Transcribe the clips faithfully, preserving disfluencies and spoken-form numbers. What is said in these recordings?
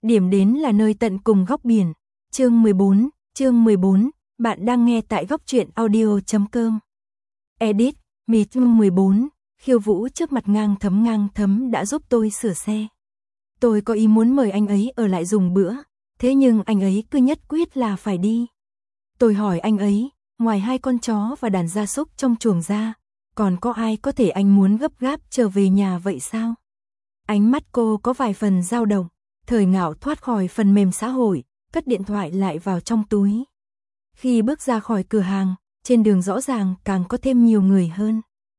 Điểm đến là nơi tận cùng góc biển. Chương mười bốn, chương mười bốn, bạn đang nghe tại góc truyện audio chấm com. Edit, Mít mười bốn, khiêu vũ trước mặt ngang thấm ngang thấm đã giúp tôi sửa xe. Tôi có ý muốn mời anh ấy ở lại dùng bữa, thế nhưng anh ấy cứ nhất quyết là phải đi. Tôi hỏi anh ấy, ngoài hai con chó và đàn gia súc trong chuồng ra, còn có ai có thể anh muốn gấp gáp trở về nhà vậy sao? Ánh mắt cô có vài phần dao động, Thời Ngạo thoát khỏi phần mềm xã hội, cất điện thoại lại vào trong túi. Khi bước ra khỏi cửa hàng, trên đường rõ ràng càng có thêm nhiều người hơn.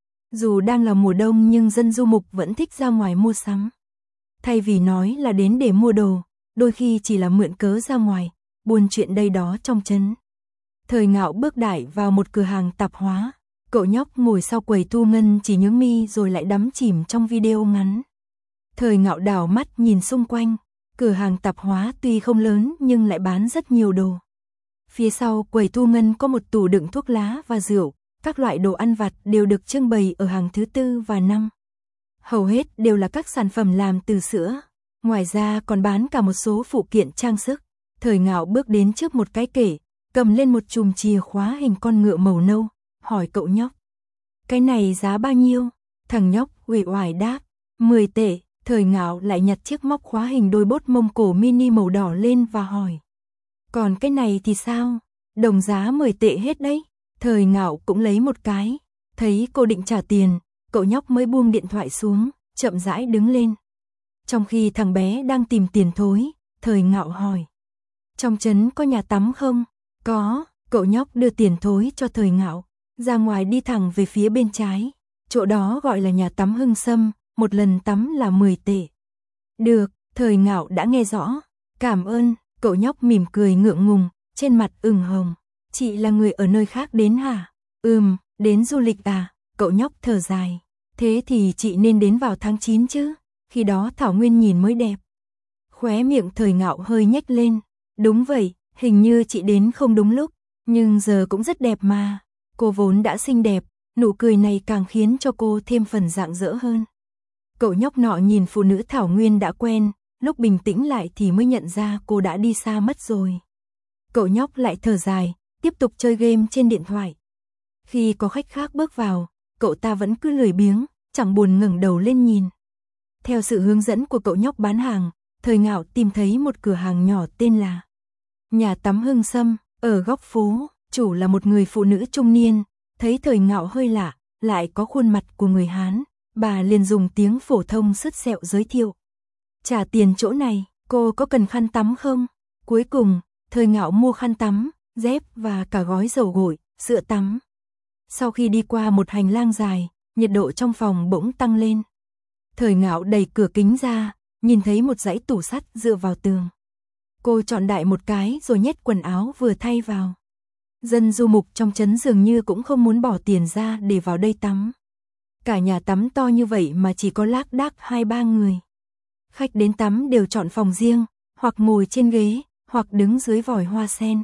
Dù đang là mùa đông nhưng dân du mục vẫn thích ra ngoài mua sắm. Thay vì nói là đến để mua đồ, đôi khi chỉ là mượn cớ ra ngoài, buôn chuyện đây đó trong trấn. Thời Ngạo bước đại vào một cửa hàng tạp hóa. Cậu nhóc ngồi sau quầy thu ngân chỉ nhướng mi rồi lại đắm chìm trong video ngắn. Thời Ngạo đảo mắt nhìn xung quanh, cửa hàng tạp hóa tuy không lớn nhưng lại bán rất nhiều đồ. Phía sau quầy thu ngân có một tủ đựng thuốc lá và rượu, các loại đồ ăn vặt đều được trưng bày ở hàng thứ tư và năm. Hầu hết đều là các sản phẩm làm từ sữa, ngoài ra còn bán cả một số phụ kiện trang sức. Thời Ngạo bước đến trước một cái kệ, cầm lên một chùm chìa khóa hình con ngựa màu nâu, hỏi cậu nhóc. Cái này giá bao nhiêu? Thằng nhóc uể oải đáp, mười tệ. Thời Ngạo lại nhặt chiếc móc khóa hình đôi bốt mông cổ mini màu đỏ lên và hỏi. Còn cái này thì sao? Đồng giá mười tệ hết đấy. Thời Ngạo cũng lấy một cái. Thấy cô định trả tiền, cậu nhóc mới buông điện thoại xuống, chậm rãi đứng lên. Trong khi thằng bé đang tìm tiền thối, Thời Ngạo hỏi. Trong trấn có nhà tắm không? Có, cậu nhóc đưa tiền thối cho Thời Ngạo. Ra ngoài đi thẳng về phía bên trái. Chỗ đó gọi là nhà tắm Hưng Sâm, một lần tắm là mười tệ. Được, Thời Ngạo đã nghe rõ. Cảm ơn, cậu nhóc mỉm cười ngượng ngùng, trên mặt ửng hồng. Chị là người ở nơi khác đến hả? Ừm, đến du lịch à? Cậu nhóc thở dài. Thế thì chị nên đến vào tháng chín chứ, khi đó thảo nguyên nhìn mới đẹp. Khóe miệng Thời Ngạo hơi nhếch lên. Đúng vậy, hình như chị đến không đúng lúc, nhưng giờ cũng rất đẹp mà. Cô vốn đã xinh đẹp, nụ cười này càng khiến cho cô thêm phần rạng rỡ hơn. Cậu nhóc nọ nhìn phụ nữ thảo nguyên đã quen, lúc bình tĩnh lại thì mới nhận ra cô đã đi xa mất rồi. Cậu nhóc lại thở dài, tiếp tục chơi game trên điện thoại. Khi có khách khác bước vào, cậu ta vẫn cứ lười biếng, chẳng buồn ngẩng đầu lên nhìn. Theo sự hướng dẫn của cậu nhóc bán hàng, Thời Ngạo tìm thấy một cửa hàng nhỏ tên là Nhà tắm Hưng Sâm, ở góc phố. Chủ là một người phụ nữ trung niên, thấy Thời Ngạo hơi lạ, lại có khuôn mặt của người Hán, bà liền dùng tiếng phổ thông sứt sẹo giới thiệu. Trả tiền chỗ này, cô có cần khăn tắm không? Cuối cùng, Thời Ngạo mua khăn tắm, dép và cả gói dầu gội, sữa tắm. Sau khi đi qua một hành lang dài, nhiệt độ trong phòng bỗng tăng lên. Thời Ngạo đẩy cửa kính ra, nhìn thấy một dãy tủ sắt dựa vào tường. Cô chọn đại một cái rồi nhét quần áo vừa thay vào. Dân du mục trong trấn dường như cũng không muốn bỏ tiền ra để vào đây tắm. Cả nhà tắm to như vậy mà chỉ có lác đác hai ba người. Khách đến tắm đều chọn phòng riêng, hoặc ngồi trên ghế, hoặc đứng dưới vòi hoa sen.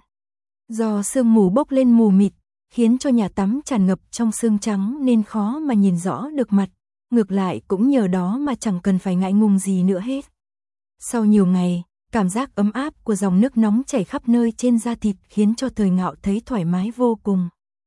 Do sương mù bốc lên mù mịt, khiến cho nhà tắm tràn ngập trong sương trắng nên khó mà nhìn rõ được mặt. Ngược lại cũng nhờ đó mà chẳng cần phải ngại ngùng gì nữa hết. Sau nhiều ngày, cảm giác ấm áp của dòng nước nóng chảy khắp nơi trên da thịt khiến cho Thời Ngạo thấy thoải mái vô cùng.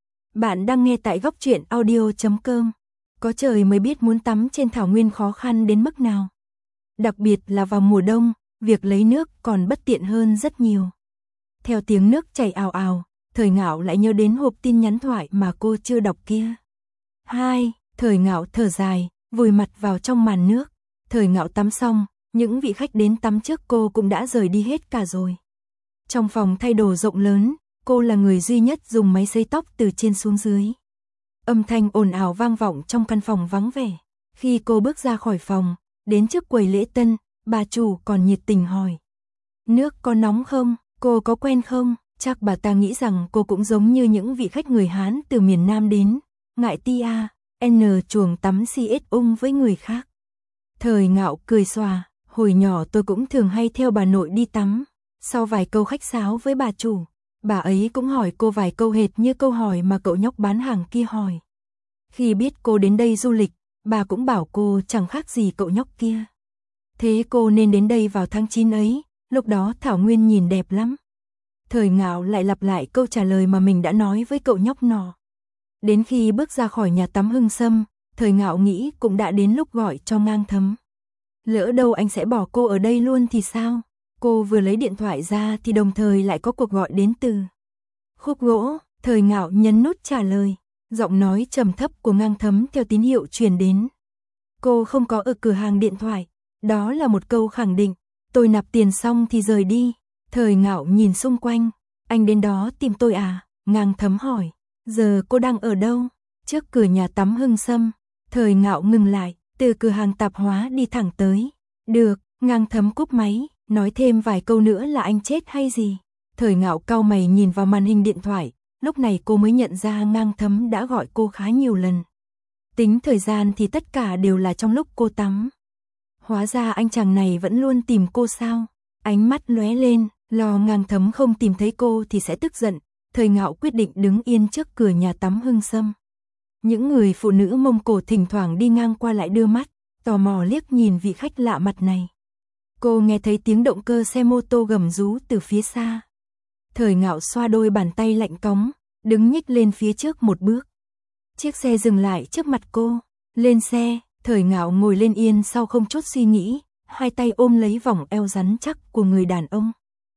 Bạn đang nghe tại góc truyện audio chấm com. Có trời mới biết muốn tắm trên thảo nguyên khó khăn đến mức nào. Đặc biệt là vào mùa đông, việc lấy nước còn bất tiện hơn rất nhiều. Theo tiếng nước chảy ào ào, Thời Ngạo lại nhớ đến hộp tin nhắn thoại mà cô chưa đọc kia. Hai, Thời Ngạo thở dài, vùi mặt vào trong màn nước. Thời Ngạo tắm xong, những vị khách đến tắm trước cô cũng đã rời đi hết cả rồi. Trong phòng thay đồ rộng lớn, cô là người duy nhất dùng máy sấy tóc từ trên xuống dưới. Âm thanh ồn ào vang vọng trong căn phòng vắng vẻ. Khi cô bước ra khỏi phòng, đến trước quầy lễ tân, bà chủ còn nhiệt tình hỏi. Nước có nóng không? Cô có quen không? Chắc bà ta nghĩ rằng cô cũng giống như những vị khách người Hán từ miền Nam đến. Ngại ti a, n chuồng tắm si ết ung với người khác. Thời Ngạo cười xòa, hồi nhỏ tôi cũng thường hay theo bà nội đi tắm. Sau vài câu khách sáo với bà chủ, bà ấy cũng hỏi cô vài câu hệt như câu hỏi mà cậu nhóc bán hàng kia hỏi. Khi biết cô đến đây du lịch, bà cũng bảo cô chẳng khác gì cậu nhóc kia. Thế cô nên đến đây vào tháng chín ấy, lúc đó Thảo Nguyên nhìn đẹp lắm. Thời Ngạo lại lặp lại câu trả lời mà mình đã nói với cậu nhóc nọ. Đến khi bước ra khỏi nhà tắm Hưng Sâm, Thời Ngạo nghĩ cũng đã đến lúc gọi cho Ngang Thấm. Lỡ đâu anh sẽ bỏ cô ở đây luôn thì sao? Cô vừa lấy điện thoại ra thì đồng thời lại có cuộc gọi đến từ Khúc Gỗ. Thời Ngạo nhấn nút trả lời. Giọng nói trầm thấp của Ngang Thấm theo tín hiệu truyền đến. Cô không có ở cửa hàng điện thoại. Đó là một câu khẳng định. Tôi nạp tiền xong thì rời đi. Thời Ngạo nhìn xung quanh. Anh đến đó tìm tôi à? Ngang Thấm hỏi. Giờ cô đang ở đâu? Trước cửa nhà tắm Hưng Sâm. Thời Ngạo ngừng lại, từ cửa hàng tạp hóa đi thẳng tới. Được, Ngang Thấm cúp máy, nói thêm vài câu nữa là anh chết hay gì? Thời Ngạo cau mày nhìn vào màn hình điện thoại, lúc này cô mới nhận ra Ngang Thấm đã gọi cô khá nhiều lần. Tính thời gian thì tất cả đều là trong lúc cô tắm. Hóa ra anh chàng này vẫn luôn tìm cô sao? Ánh mắt lóe lên, lo Ngang Thấm không tìm thấy cô thì sẽ tức giận. Thời Ngạo quyết định đứng yên trước cửa nhà tắm Hưng Sâm. Những người phụ nữ Mông Cổ thỉnh thoảng đi ngang qua lại đưa mắt, tò mò liếc nhìn vị khách lạ mặt này. Cô nghe thấy tiếng động cơ xe mô tô gầm rú từ phía xa. Thời Ngạo xoa đôi bàn tay lạnh cóng, đứng nhích lên phía trước một bước. Chiếc xe dừng lại trước mặt cô. Lên xe, Thời Ngạo ngồi lên yên sau không chút suy nghĩ, hai tay ôm lấy vòng eo rắn chắc của người đàn ông.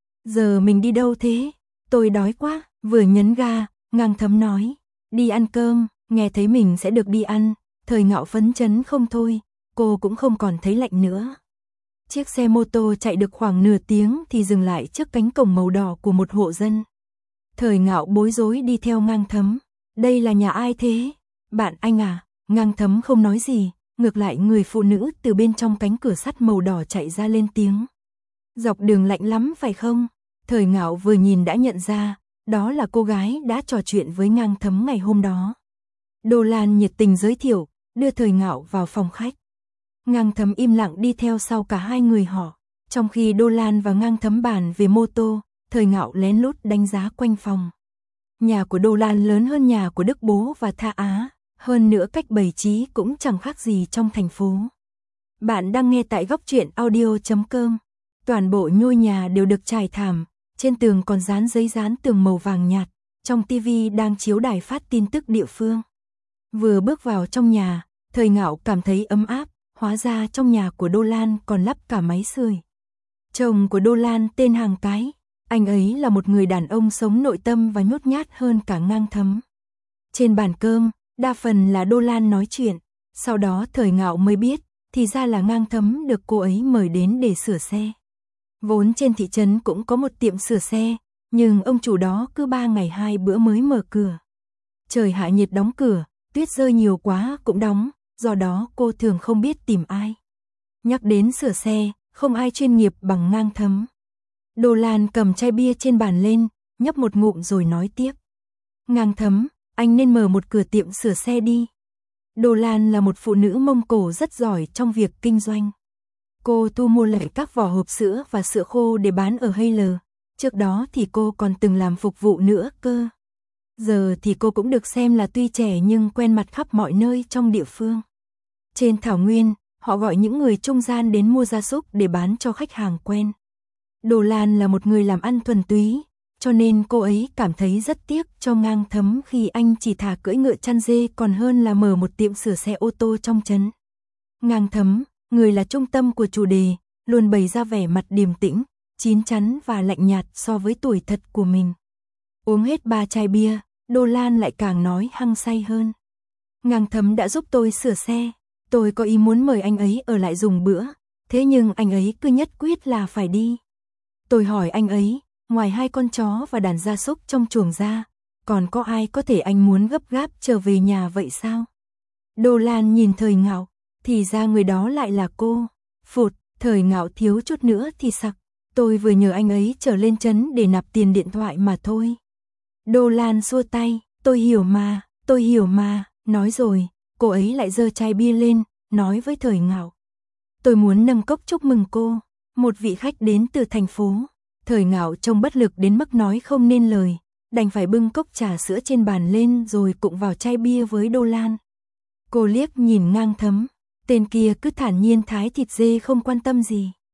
Giờ mình đi đâu thế? Tôi đói quá. Vừa nhấn ga, Ngang Thấm nói. Đi ăn cơm. Nghe thấy mình sẽ được đi ăn, Thời Ngạo phấn chấn không thôi, cô cũng không còn thấy lạnh nữa. Chiếc xe mô tô chạy được khoảng nửa tiếng thì dừng lại trước cánh cổng màu đỏ của một hộ dân. Thời Ngạo bối rối đi theo Ngang Thấm. Đây là nhà ai thế? Bạn anh à? Ngang Thấm không nói gì, ngược lại người phụ nữ từ bên trong cánh cửa sắt màu đỏ chạy ra lên tiếng. Dọc đường lạnh lắm phải không? Thời Ngạo vừa nhìn đã nhận ra, đó là cô gái đã trò chuyện với Ngang Thấm ngày hôm đó. Đô Lan nhiệt tình giới thiệu, đưa Thời Ngạo vào phòng khách. Ngang Thấm im lặng đi theo sau cả hai người họ. Trong khi Đô Lan và Ngang Thấm bàn về mô tô, Thời Ngạo lén lút đánh giá quanh phòng. Nhà của Đô Lan lớn hơn nhà của Đức Bố và Tha Á, hơn nữa cách bày trí cũng chẳng khác gì trong thành phố. Bạn đang nghe tại góc truyện audio chấm com. Toàn bộ ngôi nhà đều được trải thảm, trên tường còn dán giấy dán tường màu vàng nhạt, trong tivi đang chiếu đài phát tin tức địa phương. Vừa bước vào trong nhà, Thời Ngạo cảm thấy ấm áp, hóa ra trong nhà của Đô Lan còn lắp cả máy sưởi. Chồng của Đô Lan tên Hàng Cái, anh ấy là một người đàn ông sống nội tâm và nhút nhát hơn cả Ngang Thấm. Trên bàn cơm, đa phần là Đô Lan nói chuyện, sau đó Thời Ngạo mới biết, thì ra là Ngang Thấm được cô ấy mời đến để sửa xe. Vốn trên thị trấn cũng có một tiệm sửa xe, nhưng ông chủ đó cứ ba ngày hai bữa mới mở cửa. Trời hạ nhiệt đóng cửa, tuyết rơi nhiều quá cũng đóng, do đó cô thường không biết tìm ai. Nhắc đến sửa xe, không ai chuyên nghiệp bằng Ngang Thấm. Đô Lan cầm chai bia trên bàn lên, nhấp một ngụm rồi nói tiếp. Ngang Thấm, anh nên mở một cửa tiệm sửa xe đi. Đô Lan là một phụ nữ Mông Cổ rất giỏi trong việc kinh doanh. Cô thu mua lại các vỏ hộp sữa và sữa khô để bán ở Hay Lờ. Trước đó thì cô còn từng làm phục vụ nữa cơ. Giờ thì cô cũng được xem là tuy trẻ nhưng quen mặt khắp mọi nơi trong địa phương. Trên Thảo Nguyên, họ gọi những người trung gian đến mua gia súc để bán cho khách hàng quen. Đô Lan là một người làm ăn thuần túy, cho nên cô ấy cảm thấy rất tiếc cho Ngang Thấm khi anh chỉ thà cưỡi ngựa chăn dê còn hơn là mở một tiệm sửa xe ô tô trong trấn. Ngang Thấm, người là trung tâm của chủ đề, luôn bày ra vẻ mặt điềm tĩnh, chín chắn và lạnh nhạt so với tuổi thật của mình. Uống hết ba chai bia, Đô Lan lại càng nói hăng say hơn. Ngang Thấm đã giúp tôi sửa xe, tôi có ý muốn mời anh ấy ở lại dùng bữa, thế nhưng anh ấy cứ nhất quyết là phải đi. Tôi hỏi anh ấy, ngoài hai con chó và đàn gia súc trong chuồng ra, còn có ai có thể anh muốn gấp gáp trở về nhà vậy sao? Đô Lan nhìn Thời Ngạo, thì ra người đó lại là cô. Phụt, Thời Ngạo thiếu chút nữa thì sặc, tôi vừa nhờ anh ấy trở lên trấn để nạp tiền điện thoại mà thôi. Đô Lan xua tay, tôi hiểu mà, tôi hiểu mà, nói rồi, cô ấy lại giơ chai bia lên, nói với Thời Ngạo. Tôi muốn nâng cốc chúc mừng cô, một vị khách đến từ thành phố. Thời Ngạo trông bất lực đến mức nói không nên lời, đành phải bưng cốc trà sữa trên bàn lên rồi cụng vào chai bia với Đô Lan. Cô liếc nhìn Ngang Thấm, tên kia cứ thản nhiên thái thịt dê không quan tâm gì.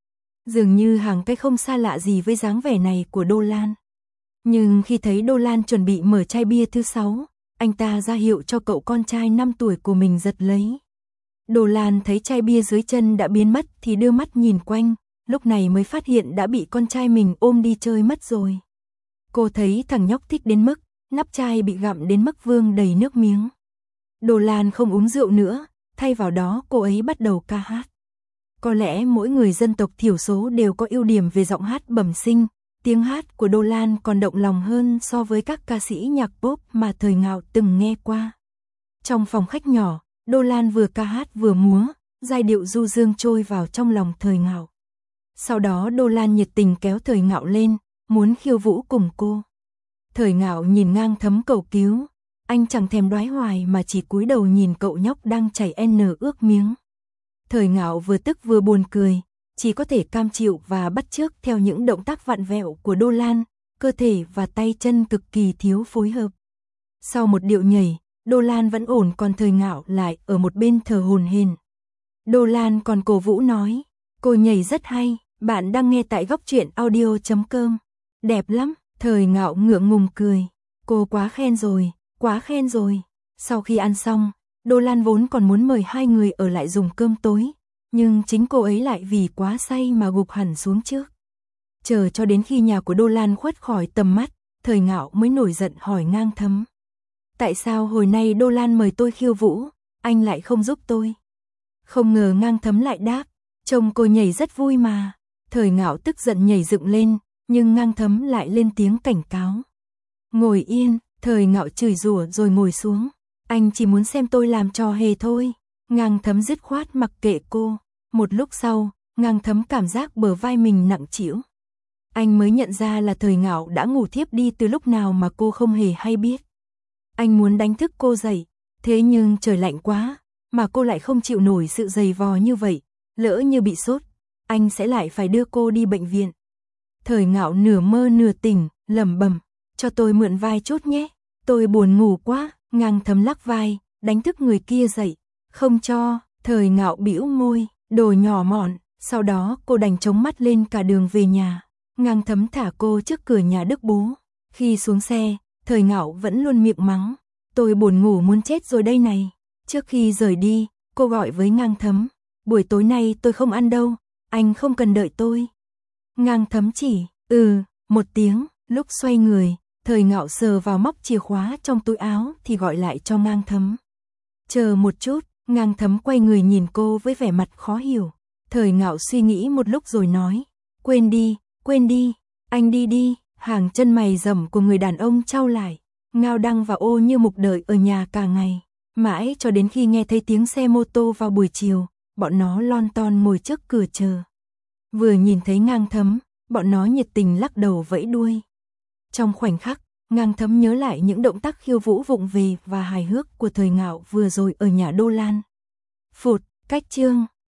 Dường như hàng cái không xa lạ gì với dáng vẻ này của Đô Lan. Nhưng khi thấy Đô Lan chuẩn bị mở chai bia thứ sáu, anh ta ra hiệu cho cậu con trai năm tuổi của mình giật lấy. Đô Lan thấy chai bia dưới chân đã biến mất thì đưa mắt nhìn quanh, lúc này mới phát hiện đã bị con trai mình ôm đi chơi mất rồi. Cô thấy thằng nhóc thích đến mức, nắp chai bị gặm đến mức vương đầy nước miếng. Đô Lan không uống rượu nữa, thay vào đó cô ấy bắt đầu ca hát. Có lẽ mỗi người dân tộc thiểu số đều có ưu điểm về giọng hát bẩm sinh, tiếng hát của Đô Lan còn động lòng hơn so với các ca sĩ nhạc pop mà thời Ngạo từng nghe qua. Trong phòng khách nhỏ, Đô Lan vừa ca hát vừa múa, giai điệu du dương trôi vào trong lòng thời Ngạo. Sau đó Đô Lan nhiệt tình kéo thời Ngạo lên, muốn khiêu vũ cùng cô. Thời Ngạo nhìn ngang thấm cầu cứu, anh chẳng thèm đoái hoài mà chỉ cúi đầu nhìn cậu nhóc đang chảy n ướt miếng. Thời Ngạo vừa tức vừa buồn cười, chỉ có thể cam chịu và bắt chước theo những động tác vặn vẹo của Đô Lan, cơ thể và tay chân cực kỳ thiếu phối hợp. Sau một điệu nhảy, Đô Lan vẫn ổn còn Thời Ngạo lại ở một bên thở hổn hển. Đô Lan còn cổ vũ nói, cô nhảy rất hay, bạn đang nghe tại góc truyện audio chấm com. Đẹp lắm, Thời Ngạo ngượng ngùng cười, cô quá khen rồi, quá khen rồi. Sau khi ăn xong, Đô Lan vốn còn muốn mời hai người ở lại dùng cơm tối, nhưng chính cô ấy lại vì quá say mà gục hẳn xuống trước. Chờ cho đến khi nhà của Đô Lan khuất khỏi tầm mắt, Thời Ngạo mới nổi giận hỏi ngang thấm. Tại sao hồi nay Đô Lan mời tôi khiêu vũ, anh lại không giúp tôi? Không ngờ ngang thấm lại đáp, trông cô nhảy rất vui mà. Thời Ngạo tức giận nhảy dựng lên, nhưng ngang thấm lại lên tiếng cảnh cáo. Ngồi yên, Thời Ngạo chửi rủa rồi ngồi xuống. Anh chỉ muốn xem tôi làm trò hề thôi. Ngang thấm dứt khoát mặc kệ cô. Một lúc sau, ngang thấm cảm giác bờ vai mình nặng trĩu. Anh mới nhận ra là Thời Ngạo đã ngủ thiếp đi từ lúc nào mà cô không hề hay biết. Anh muốn đánh thức cô dậy, thế nhưng trời lạnh quá, mà cô lại không chịu nổi sự dày vò như vậy. Lỡ như bị sốt, anh sẽ lại phải đưa cô đi bệnh viện. Thời Ngạo nửa mơ nửa tỉnh, lẩm bẩm, cho tôi mượn vai chút nhé, tôi buồn ngủ quá. Ngang thấm lắc vai, đánh thức người kia dậy. Không cho, Thời Ngạo bĩu môi, đồ nhỏ mọn. Sau đó cô đành chống mắt lên cả đường về nhà. Ngang thấm thả cô trước cửa nhà Đức bố. Khi xuống xe, Thời Ngạo vẫn luôn miệng mắng, tôi buồn ngủ muốn chết rồi đây này. Trước khi rời đi, cô gọi với ngang thấm, buổi tối nay tôi không ăn đâu, anh không cần đợi tôi. Ngang thấm chỉ, ừ, một tiếng. Lúc xoay người, Thời Ngạo sờ vào móc chìa khóa trong túi áo thì gọi lại cho ngang thấm. Chờ một chút, ngang thấm quay người nhìn cô với vẻ mặt khó hiểu. Thời Ngạo suy nghĩ một lúc rồi nói, quên đi, quên đi, anh đi đi. Hàng chân mày rậm của người đàn ông chau lại, Ngao Đăng và Ô Như Mục đợi ở nhà cả ngày. Mãi cho đến khi nghe thấy tiếng xe mô tô vào buổi chiều, bọn nó lon ton ngồi trước cửa chờ. Vừa nhìn thấy ngang thấm, bọn nó nhiệt tình lắc đầu vẫy đuôi. Trong khoảnh khắc, ngang thấm nhớ lại những động tác khiêu vũ vụng về và hài hước của Thời Ngạo vừa rồi ở nhà Đô Lan. Phụt, cách chương.